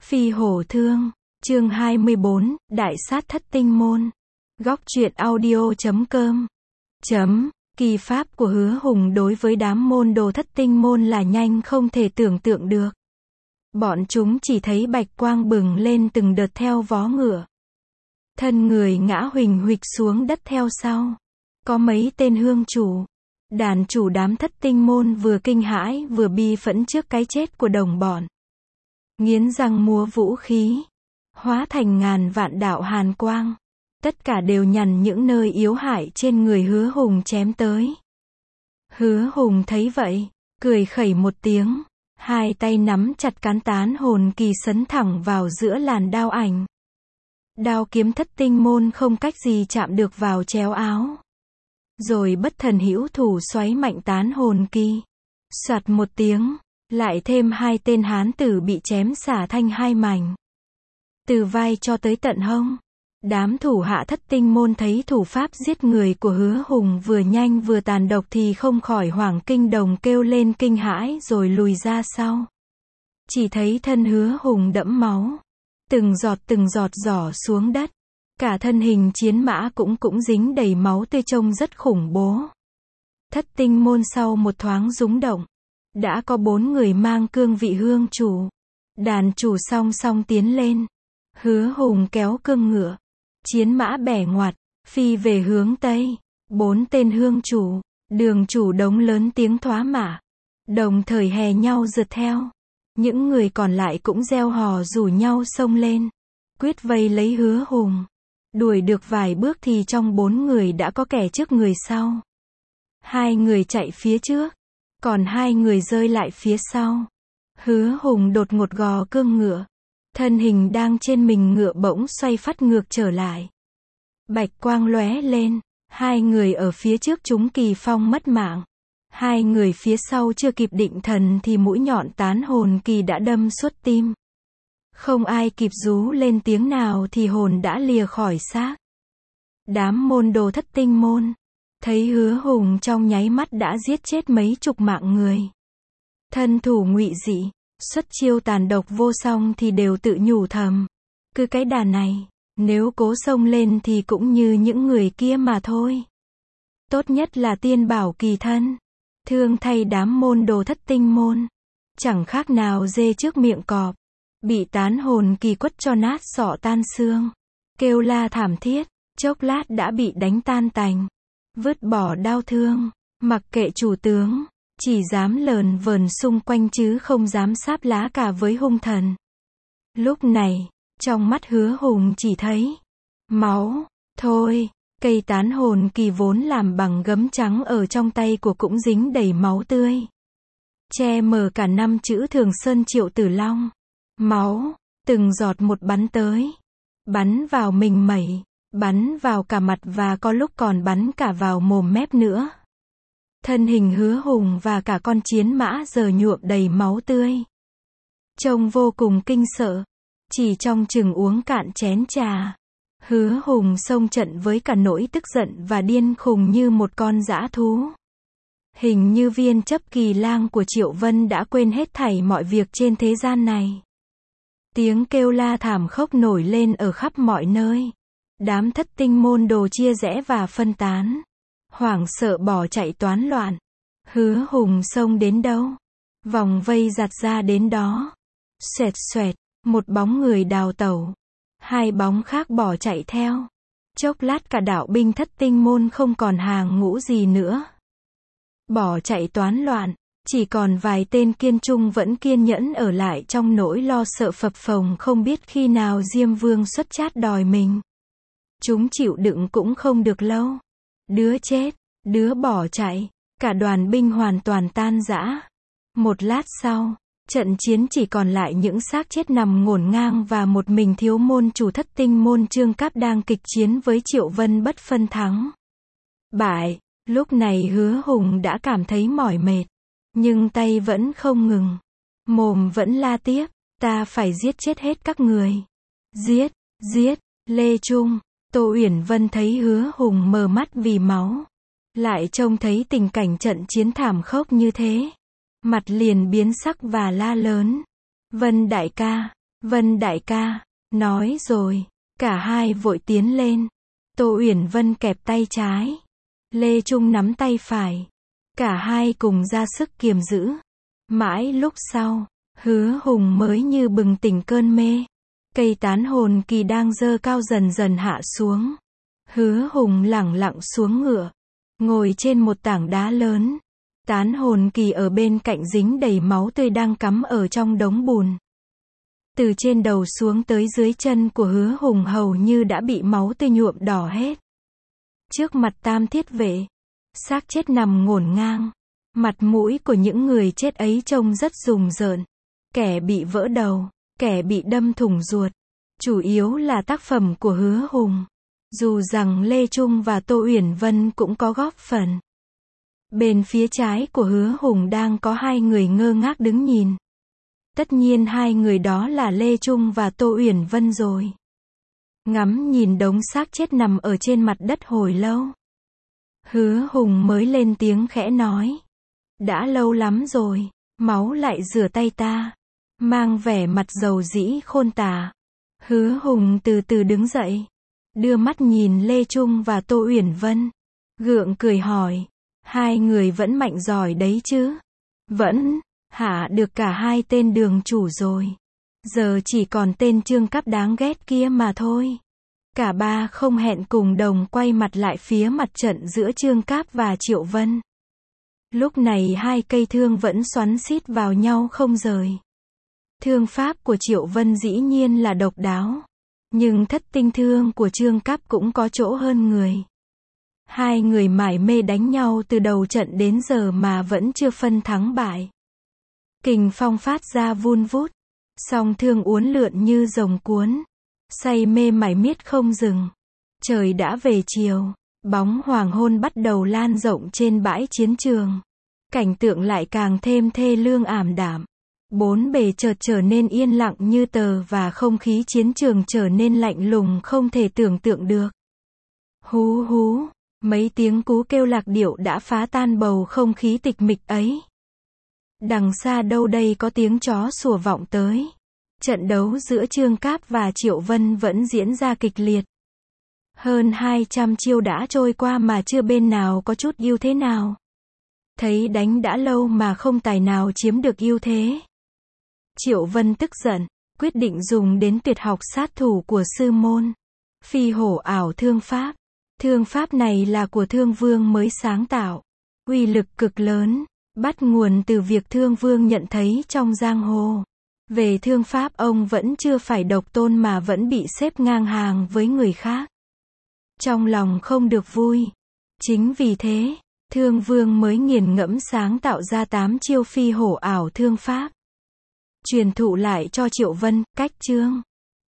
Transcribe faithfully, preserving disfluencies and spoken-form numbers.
Phi hổ thương, chương hai mươi bốn, Đại sát thất tinh môn. Góc truyện audio chấm com. Chấm, kỳ pháp của Hứa Hùng đối với đám môn đồ thất tinh môn là nhanh không thể tưởng tượng được. Bọn chúng chỉ thấy bạch quang bừng lên từng đợt theo vó ngựa. Thân người ngã huỳnh huỵch xuống đất theo sau. Có mấy tên hương chủ, đàn chủ đám thất tinh môn vừa kinh hãi vừa bi phẫn trước cái chết của đồng bọn. Nghiến răng múa vũ khí, hóa thành ngàn vạn đạo hàn quang. Tất cả đều nhằm những nơi yếu hại trên người Hứa Hùng chém tới. Hứa Hùng thấy vậy, cười khẩy một tiếng, hai tay nắm chặt cán tán hồn kỳ sấn thẳng vào giữa làn đao ảnh. Đao kiếm thất tinh môn không cách gì chạm được vào chéo áo. Rồi bất thần hữu thủ xoáy mạnh tán hồn kỳ. Soạt một tiếng, lại thêm hai tên hán tử bị chém xả thành hai mảnh. Từ vai cho tới tận hông. Đám thủ hạ thất tinh môn thấy thủ pháp giết người của Hứa Hùng vừa nhanh vừa tàn độc thì không khỏi hoảng kinh đồng kêu lên kinh hãi rồi lùi ra sau. Chỉ thấy thân Hứa Hùng đẫm máu. Từng giọt từng giọt rỏ xuống đất. Cả thân hình chiến mã cũng cũng dính đầy máu tươi trông rất khủng bố. Thất tinh môn sau một thoáng rúng động. Đã có bốn người mang cương vị hương chủ. Đàn chủ song song tiến lên. Hứa Hùng kéo cương ngựa. Chiến mã bẻ ngoặt, phi về hướng Tây. Bốn tên hương chủ, đường chủ đống lớn tiếng thoá mạ. Đồng thời hè nhau rượt theo. Những người còn lại cũng reo hò rủ nhau xông lên. Quyết vây lấy Hứa Hùng. Đuổi được vài bước thì trong bốn người đã có kẻ trước người sau. Hai người chạy phía trước. Còn hai người rơi lại phía sau. Hứa Hùng đột ngột gò cương ngựa. Thân hình đang trên mình ngựa bỗng xoay phát ngược trở lại. Bạch quang lóe lên. Hai người ở phía trước chúng kỳ phong mất mạng. Hai người phía sau chưa kịp định thần thì mũi nhọn tán hồn kỳ đã đâm suốt tim. Không ai kịp rú lên tiếng nào thì hồn đã lìa khỏi xác. Đám môn đồ thất tinh môn thấy Hứa Hùng trong nháy mắt đã giết chết mấy chục mạng người. Thân thủ ngụy dị, xuất chiêu tàn độc vô song thì đều tự nhủ thầm. Cứ cái đà này, nếu cố xông lên thì cũng như những người kia mà thôi. Tốt nhất là tiên bảo kỳ thân. Thương thay đám môn đồ thất tinh môn. Chẳng khác nào dê trước miệng cọp. Bị tán hồn kỳ quất cho nát sọ tan xương. Kêu la thảm thiết, chốc lát đã bị đánh tan tành. Vứt bỏ đao thương, mặc kệ chủ tướng. Chỉ dám lờn vờn xung quanh chứ không dám sáp lá cả với hung thần. Lúc này, trong mắt Hứa Hùng chỉ thấy máu, thôi. Cây tán hồn kỳ vốn làm bằng gấm trắng ở trong tay của cũng dính đầy máu tươi. Che mờ cả năm chữ Thường Sơn Triệu Tử Long. Máu, từng giọt một bắn tới. Bắn vào mình mẩy, bắn vào cả mặt và có lúc còn bắn cả vào mồm mép nữa. Thân hình Hứa Hùng và cả con chiến mã giờ nhuộm đầy máu tươi. Trông vô cùng kinh sợ. Chỉ trong chừng uống cạn chén trà. Hứa Hùng xông trận với cả nỗi tức giận và điên khùng như một con dã thú. Hình như viên chấp kỳ lang của Triệu Vân đã quên hết thảy mọi việc trên thế gian này. Tiếng kêu la thảm khốc nổi lên ở khắp mọi nơi. Đám thất tinh môn đồ chia rẽ và phân tán. Hoảng sợ bỏ chạy toán loạn. Hứa Hùng xông đến đâu, vòng vây giặt ra đến đó. Xoẹt xoẹt, một bóng người đào tẩu. Hai bóng khác bỏ chạy theo. Chốc lát cả đạo binh thất tinh môn không còn hàng ngũ gì nữa. Bỏ chạy toán loạn, chỉ còn vài tên kiên trung vẫn kiên nhẫn ở lại trong nỗi lo sợ phập phồng không biết khi nào Diêm Vương xuất chát đòi mình. Chúng chịu đựng cũng không được lâu. Đứa chết, đứa bỏ chạy, cả đoàn binh hoàn toàn tan rã. Một lát sau, trận chiến chỉ còn lại những xác chết nằm ngổn ngang và một mình thiếu môn chủ thất tinh môn Trương Cáp đang kịch chiến với Triệu Vân bất phân thắng bại. Lúc này Hứa Hùng đã cảm thấy mỏi mệt, nhưng tay vẫn không ngừng. Mồm vẫn la tiếp, ta phải giết chết hết các người. Giết, giết, Lê Trung, Tô Uyển Vân thấy Hứa Hùng mờ mắt vì máu. Lại trông thấy tình cảnh trận chiến thảm khốc như thế. Mặt liền biến sắc và la lớn. Vân đại ca, Vân đại ca, nói rồi. Cả hai vội tiến lên. Tô Uyển Vân kẹp tay trái. Lê Trung nắm tay phải. Cả hai cùng ra sức kiềm giữ. Mãi lúc sau, Hứa Hùng mới như bừng tỉnh cơn mê. Cây tán hồn kỳ đang dơ cao dần dần hạ xuống. Hứa Hùng lẳng lặng xuống ngựa. Ngồi trên một tảng đá lớn. Tán hồn kỳ ở bên cạnh dính đầy máu tươi đang cắm ở trong đống bùn. Từ trên đầu xuống tới dưới chân của Hứa Hùng hầu như đã bị máu tươi nhuộm đỏ hết. Trước mặt Tam Thiết Vệ, xác chết nằm ngổn ngang. Mặt mũi của những người chết ấy trông rất rùng rợn. Kẻ bị vỡ đầu, kẻ bị đâm thủng ruột. Chủ yếu là tác phẩm của Hứa Hùng. Dù rằng Lê Trung và Tô Uyển Vân cũng có góp phần. Bên phía trái của Hứa Hùng đang có hai người ngơ ngác đứng nhìn. Tất nhiên hai người đó là Lê Trung và Tô Uyển Vân rồi. Ngắm nhìn đống xác chết nằm ở trên mặt đất hồi lâu. Hứa Hùng mới lên tiếng khẽ nói. Đã lâu lắm rồi, máu lại rửa tay ta. Mang vẻ mặt dầu dĩ khôn tả. Hứa Hùng từ từ đứng dậy. Đưa mắt nhìn Lê Trung và Tô Uyển Vân. Gượng cười hỏi. Hai người vẫn mạnh giỏi đấy chứ? Vẫn, hạ được cả hai tên đường chủ rồi. Giờ chỉ còn tên Trương Cáp đáng ghét kia mà thôi. Cả ba không hẹn cùng đồng quay mặt lại phía mặt trận giữa Trương Cáp và Triệu Vân. Lúc này hai cây thương vẫn xoắn xít vào nhau không rời. Thương pháp của Triệu Vân dĩ nhiên là độc đáo. Nhưng thất tinh thương của Trương Cáp cũng có chỗ hơn người. Hai người mải mê đánh nhau từ đầu trận đến giờ mà vẫn chưa phân thắng bại. Kình phong phát ra vun vút. Song thương uốn lượn như rồng cuốn. Say mê mải miết không dừng. Trời đã về chiều. Bóng hoàng hôn bắt đầu lan rộng trên bãi chiến trường. Cảnh tượng lại càng thêm thê lương ảm đạm. Bốn bề chợt trở nên yên lặng như tờ và không khí chiến trường trở nên lạnh lùng không thể tưởng tượng được. Hú hú, mấy tiếng cú kêu lạc điệu đã phá tan bầu không khí tịch mịch ấy. Đằng xa đâu đây có tiếng chó sủa vọng tới. Trận đấu giữa Trương Cáp và Triệu Vân vẫn diễn ra kịch liệt. Hơn hai trăm chiêu đã trôi qua mà chưa bên nào có chút ưu thế nào. Thấy đánh đã lâu mà không tài nào chiếm được ưu thế. Triệu Vân tức giận, quyết định dùng đến tuyệt học sát thủ của sư môn. Phi hổ ảo thương pháp. Thương pháp này là của Thương Vương mới sáng tạo. Uy lực cực lớn, bắt nguồn từ việc Thương Vương nhận thấy trong giang hồ. Về thương pháp ông vẫn chưa phải độc tôn mà vẫn bị xếp ngang hàng với người khác. Trong lòng không được vui. Chính vì thế, Thương Vương mới nghiền ngẫm sáng tạo ra tám chiêu phi hổ ảo thương pháp. Truyền thụ lại cho Triệu Vân, cách chương.